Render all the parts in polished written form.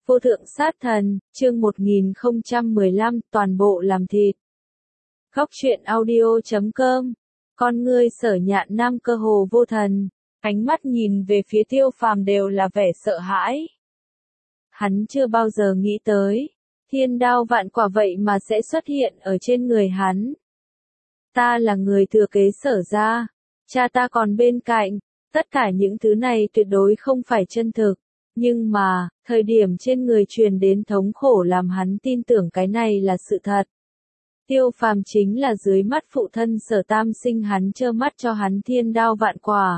Vô thượng sát thần, chương 1015, toàn bộ làm thịt. Góc truyện audio.com. Con ngươi Sở Nhạn Nam cơ hồ vô thần, ánh mắt nhìn về phía Tiêu Phàm đều là vẻ sợ hãi. Hắn chưa bao giờ nghĩ tới, thiên đao vạn quả vậy mà sẽ xuất hiện ở trên người hắn. Ta là người thừa kế Sở gia, cha ta còn bên cạnh, tất cả những thứ này tuyệt đối không phải chân thực. Nhưng mà, thời điểm trên người truyền đến thống khổ làm hắn tin tưởng cái này là sự thật. Tiêu Phàm chính là dưới mắt phụ thân Sở Tam Sinh hắn trơ mắt cho hắn thiên đao vạn quả.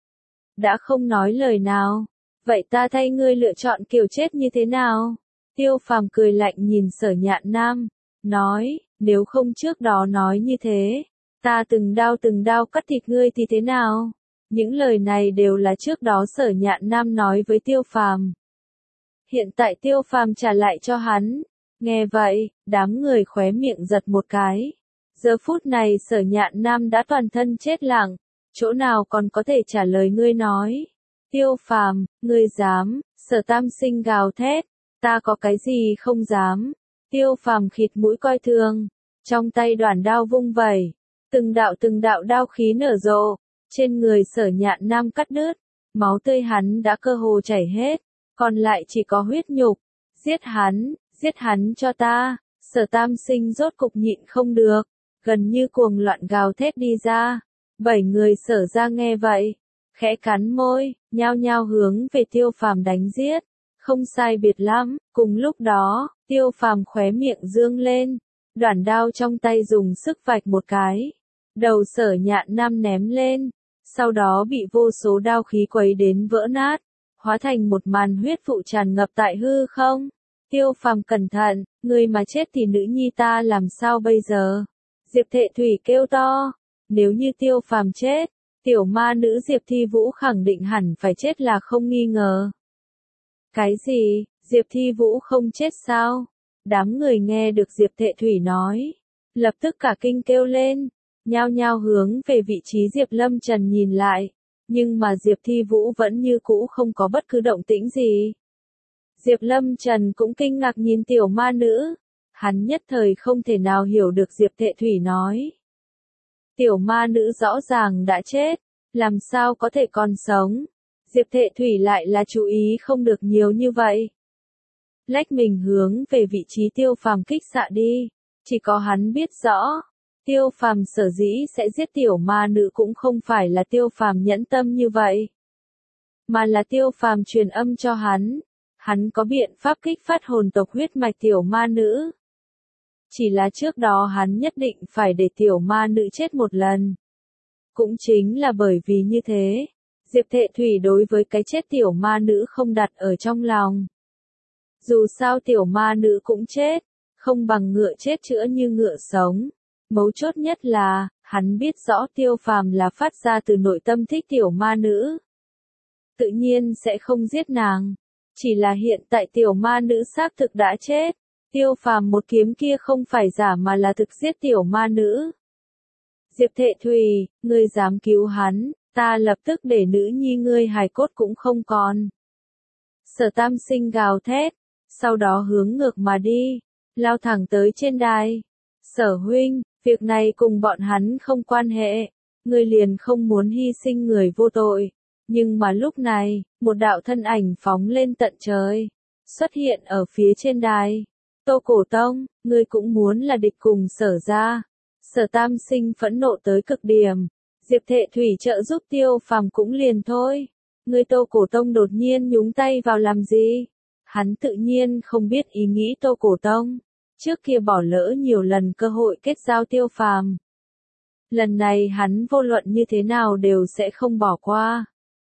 Đã không nói lời nào, vậy ta thay ngươi lựa chọn kiểu chết như thế nào? Tiêu Phàm cười lạnh nhìn Sở Nhạn Nam, nói, nếu không trước đó nói như thế, ta từng đao cắt thịt ngươi thì thế nào? Những lời này đều là trước đó Sở Nhạn Nam nói với Tiêu Phàm. Hiện tại Tiêu Phàm trả lại cho hắn. Nghe vậy, đám người khóe miệng giật một cái. Giờ phút này Sở Nhạn Nam đã toàn thân chết lặng, chỗ nào còn có thể trả lời ngươi nói. Tiêu Phàm, ngươi dám? Sở Tam Sinh gào thét, ta có cái gì không dám? Tiêu Phàm khịt mũi coi thường, trong tay đoản đao vung vẩy, từng đạo đao khí nở rộ. Trên người Sở Nhạn Nam cắt đứt, máu tươi hắn đã cơ hồ chảy hết, còn lại chỉ có huyết nhục. Giết hắn cho ta. Sở Tam Sinh rốt cục nhịn không được, gần như cuồng loạn gào thét đi ra. 7 người Sở ra nghe vậy, khẽ cắn môi, nhao nhao hướng về Tiêu Phàm đánh giết. Không sai biệt lắm, cùng lúc đó, Tiêu Phàm khóe miệng dương lên, đoản đao trong tay dùng sức vạch một cái. Đầu Sở Nhạn Nam ném lên, sau đó bị vô số đao khí quấy đến vỡ nát, hóa thành một màn huyết vụ tràn ngập tại hư không. Tiêu Phàm cẩn thận, người mà chết thì nữ nhi ta làm sao bây giờ? Diệp Thệ Thủy kêu to, nếu như Tiêu Phàm chết, tiểu ma nữ Diệp Thi Vũ khẳng định hẳn phải chết là không nghi ngờ. Cái gì, Diệp Thi Vũ không chết sao? Đám người nghe được Diệp Thệ Thủy nói, lập tức cả kinh kêu lên. Nhao nhao hướng về vị trí Diệp Lâm Trần nhìn lại, nhưng mà Diệp Thi Vũ vẫn như cũ không có bất cứ động tĩnh gì. Diệp Lâm Trần cũng kinh ngạc nhìn tiểu ma nữ, hắn nhất thời không thể nào hiểu được Diệp Thệ Thủy nói. Tiểu ma nữ rõ ràng đã chết, làm sao có thể còn sống? Diệp Thệ Thủy lại là chú ý không được nhiều như vậy. Lách mình hướng về vị trí Tiêu Phàm kích xạ đi, chỉ có hắn biết rõ. Tiêu Phàm sở dĩ sẽ giết tiểu ma nữ cũng không phải là Tiêu Phàm nhẫn tâm như vậy, mà là Tiêu Phàm truyền âm cho hắn có biện pháp kích phát hồn tộc huyết mạch tiểu ma nữ. Chỉ là trước đó hắn nhất định phải để tiểu ma nữ chết một lần. Cũng chính là bởi vì như thế, Diệp Thệ Thủy đối với cái chết tiểu ma nữ không đặt ở trong lòng. Dù sao tiểu ma nữ cũng chết, không bằng ngựa chết chữa như ngựa sống. Mấu chốt nhất là, hắn biết rõ Tiêu Phàm là phát ra từ nội tâm thích tiểu ma nữ. Tự nhiên sẽ không giết nàng. Chỉ là hiện tại tiểu ma nữ xác thực đã chết. Tiêu Phàm một kiếm kia không phải giả mà là thực giết tiểu ma nữ. Diệp Thệ Thủy, ngươi dám cứu hắn, ta lập tức để nữ nhi ngươi hài cốt cũng không còn. Sở Tam Sinh gào thét, sau đó hướng ngược mà đi, lao thẳng tới trên đài. Sở huynh, việc này cùng bọn hắn không quan hệ, ngươi liền không muốn hy sinh người vô tội. Nhưng mà lúc này, một đạo thân ảnh phóng lên tận trời, xuất hiện ở phía trên đài. Tô Cổ Tông, ngươi cũng muốn là địch cùng Sở gia. Sở Tam Sinh phẫn nộ tới cực điểm. Diệp Thệ Thủy trợ giúp Tiêu Phàm cũng liền thôi. Ngươi Tô Cổ Tông đột nhiên nhúng tay vào làm gì? Hắn tự nhiên không biết ý nghĩ Tô Cổ Tông. Trước kia bỏ lỡ nhiều lần cơ hội kết giao Tiêu Phàm. Lần này hắn vô luận như thế nào đều sẽ không bỏ qua.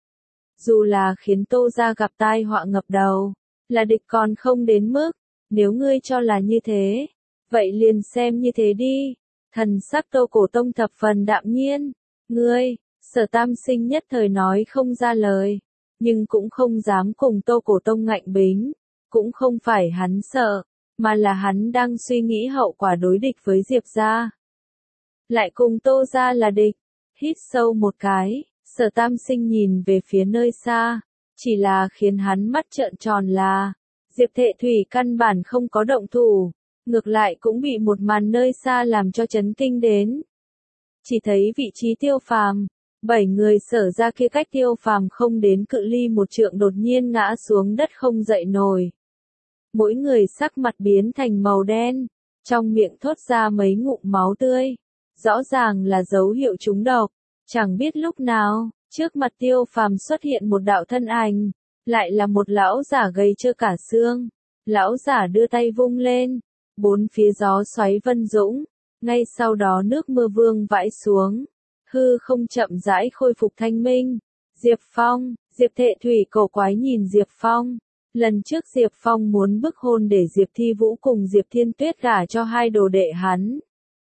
Dù là khiến Tô gia gặp tai họa ngập đầu, là địch còn không đến mức, nếu ngươi cho là như thế, vậy liền xem như thế đi. Thần sắc Tô Cổ Tông thập phần đạm nhiên, ngươi, Sở Tam Sinh nhất thời nói không ra lời, nhưng cũng không dám cùng Tô Cổ Tông ngạnh bính, cũng không phải hắn sợ, mà là hắn đang suy nghĩ hậu quả đối địch với Diệp gia. Lại cùng Tô gia là địch, hít sâu một cái, Sở Tam Sinh nhìn về phía nơi xa, chỉ là khiến hắn mắt trợn tròn là, Diệp Thệ Thủy căn bản không có động thủ, ngược lại cũng bị một màn nơi xa làm cho chấn kinh đến. Chỉ thấy vị trí Tiêu Phàm, 7 người Sở ra kia cách Tiêu Phàm không đến cự ly một trượng đột nhiên ngã xuống đất không dậy nổi. Mỗi người sắc mặt biến thành màu đen, trong miệng thốt ra mấy ngụm máu tươi, rõ ràng là dấu hiệu trúng độc. Chẳng biết lúc nào, trước mặt Tiêu Phàm xuất hiện một đạo thân ảnh, lại là một lão giả gầy trơ cả xương. Lão giả đưa tay vung lên, bốn phía gió xoáy vân dũng, ngay sau đó nước mưa vương vãi xuống, hư không chậm rãi khôi phục thanh minh. Diệp Phong, Diệp Thệ Thủy cổ quái nhìn Diệp Phong. Lần trước Diệp Phong muốn bức hôn để Diệp Thi Vũ cùng Diệp Thiên Tuyết gả cho hai đồ đệ hắn.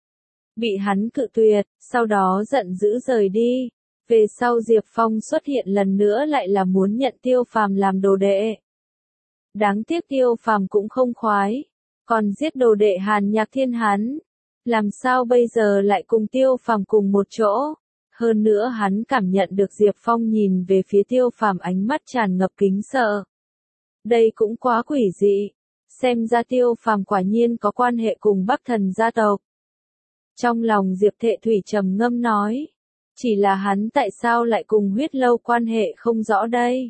Bị hắn cự tuyệt, sau đó giận dữ rời đi. Về sau Diệp Phong xuất hiện lần nữa lại là muốn nhận Tiêu Phàm làm đồ đệ. Đáng tiếc Tiêu Phàm cũng không khoái, còn giết đồ đệ Hàn Nhạc Thiên hắn. Làm sao bây giờ lại cùng Tiêu Phàm cùng một chỗ? Hơn nữa hắn cảm nhận được Diệp Phong nhìn về phía Tiêu Phàm ánh mắt tràn ngập kính sợ. Đây cũng quá quỷ dị, xem ra Tiêu Phàm quả nhiên có quan hệ cùng Bắc Thần gia tộc. Trong lòng Diệp Thệ Thủy trầm ngâm nói, chỉ là hắn tại sao lại cùng Huyết Lâu quan hệ không rõ đây.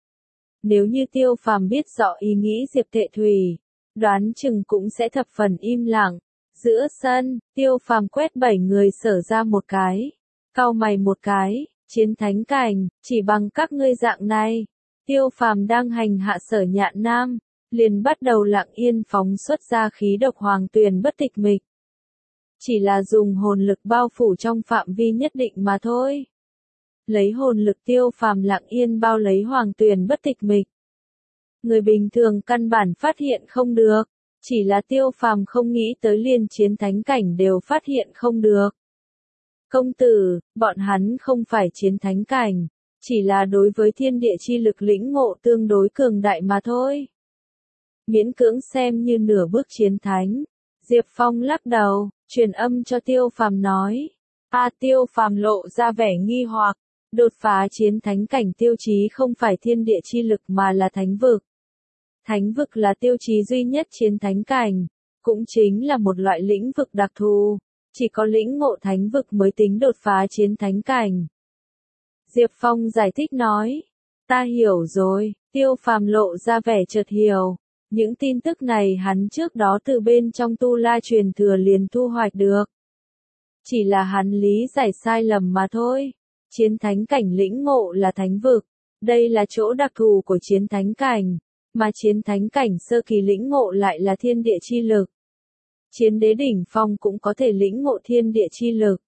Nếu như Tiêu Phàm biết rõ ý nghĩ Diệp Thệ Thủy, đoán chừng cũng sẽ thập phần im lặng. Giữa sân, Tiêu Phàm quét 7 người Sở ra một cái, cau mày một cái, chiến thánh cảnh, chỉ bằng các ngươi dạng này. Tiêu Phàm đang hành hạ Sở Nhạn Nam, liền bắt đầu lặng yên phóng xuất ra khí độc hoàng tuyền bất tịch mịch. Chỉ là dùng hồn lực bao phủ trong phạm vi nhất định mà thôi. Lấy hồn lực Tiêu Phàm lặng yên bao lấy hoàng tuyền bất tịch mịch. Người bình thường căn bản phát hiện không được, chỉ là Tiêu Phàm không nghĩ tới liền chiến thánh cảnh đều phát hiện không được. Công tử, bọn hắn không phải chiến thánh cảnh, chỉ là đối với thiên địa chi lực lĩnh ngộ tương đối cường đại mà thôi. Miễn cưỡng xem như nửa bước chiến thánh. Diệp Phong lắc đầu, truyền âm cho Tiêu Phàm nói. Tiêu Phàm lộ ra vẻ nghi hoặc, đột phá chiến thánh cảnh tiêu chí không phải thiên địa chi lực mà là thánh vực. Thánh vực là tiêu chí duy nhất chiến thánh cảnh, cũng chính là một loại lĩnh vực đặc thù, chỉ có lĩnh ngộ thánh vực mới tính đột phá chiến thánh cảnh. Diệp Phong giải thích nói, ta hiểu rồi. Tiêu Phàm lộ ra vẻ chợt hiểu, những tin tức này hắn trước đó từ bên trong Tu La truyền thừa liền thu hoạch được. Chỉ là hắn lý giải sai lầm mà thôi. Chiến thánh cảnh lĩnh ngộ là thánh vực, đây là chỗ đặc thù của chiến thánh cảnh, mà chiến thánh cảnh sơ kỳ lĩnh ngộ lại là thiên địa chi lực. Chiến đế đỉnh phong cũng có thể lĩnh ngộ thiên địa chi lực.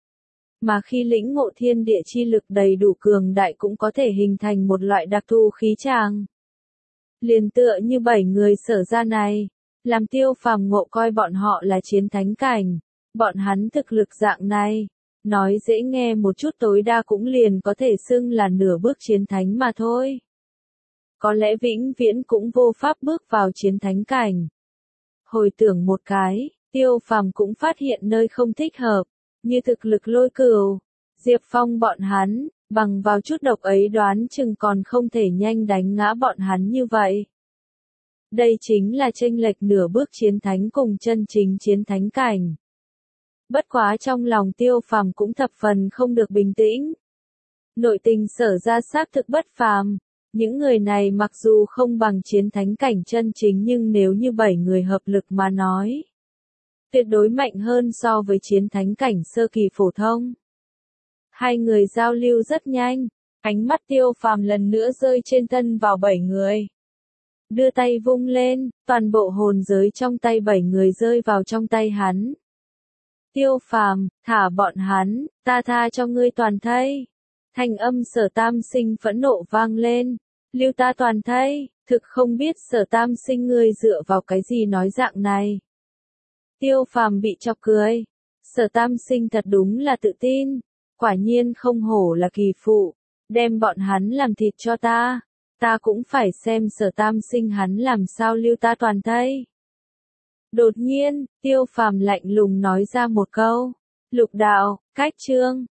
Mà khi lĩnh ngộ thiên địa chi lực đầy đủ cường đại cũng có thể hình thành một loại đặc thù khí tràng. Liền tựa như 7 người Sở ra này, làm Tiêu Phàm ngộ coi bọn họ là chiến thánh cảnh, bọn hắn thực lực dạng này, nói dễ nghe một chút tối đa cũng liền có thể xưng là nửa bước chiến thánh mà thôi. Có lẽ vĩnh viễn cũng vô pháp bước vào chiến thánh cảnh. Hồi tưởng một cái, Tiêu Phàm cũng phát hiện nơi không thích hợp, như thực lực Lôi Cửu, Diệp Phong bọn hắn, bằng vào chút độc ấy đoán chừng còn không thể nhanh đánh ngã bọn hắn như vậy. Đây chính là chênh lệch nửa bước chiến thánh cùng chân chính chiến thánh cảnh. Bất quá trong lòng Tiêu Phàm cũng thập phần không được bình tĩnh. Nội tình Sở ra xác thực bất phàm, những người này mặc dù không bằng chiến thánh cảnh chân chính nhưng nếu như 7 người hợp lực mà nói, tuyệt đối mạnh hơn so với chiến thánh cảnh sơ kỳ phổ thông. Hai người giao lưu rất nhanh, ánh mắt Tiêu Phàm lần nữa rơi trên thân vào 7 người. Đưa tay vung lên, toàn bộ hồn giới trong tay 7 người rơi vào trong tay hắn. Tiêu Phàm, thả bọn hắn, ta tha cho ngươi toàn thây. Thanh âm Sở Tam Sinh phẫn nộ vang lên, lưu ta toàn thây, thực không biết Sở Tam Sinh ngươi dựa vào cái gì nói dạng này. Tiêu Phàm bị chọc cười, Sở Tam Sinh thật đúng là tự tin, quả nhiên không hổ là kỳ phụ, đem bọn hắn làm thịt cho ta cũng phải xem Sở Tam Sinh hắn làm sao lưu ta toàn thây. Đột nhiên, Tiêu Phàm lạnh lùng nói ra một câu, Lục đạo, cách chương.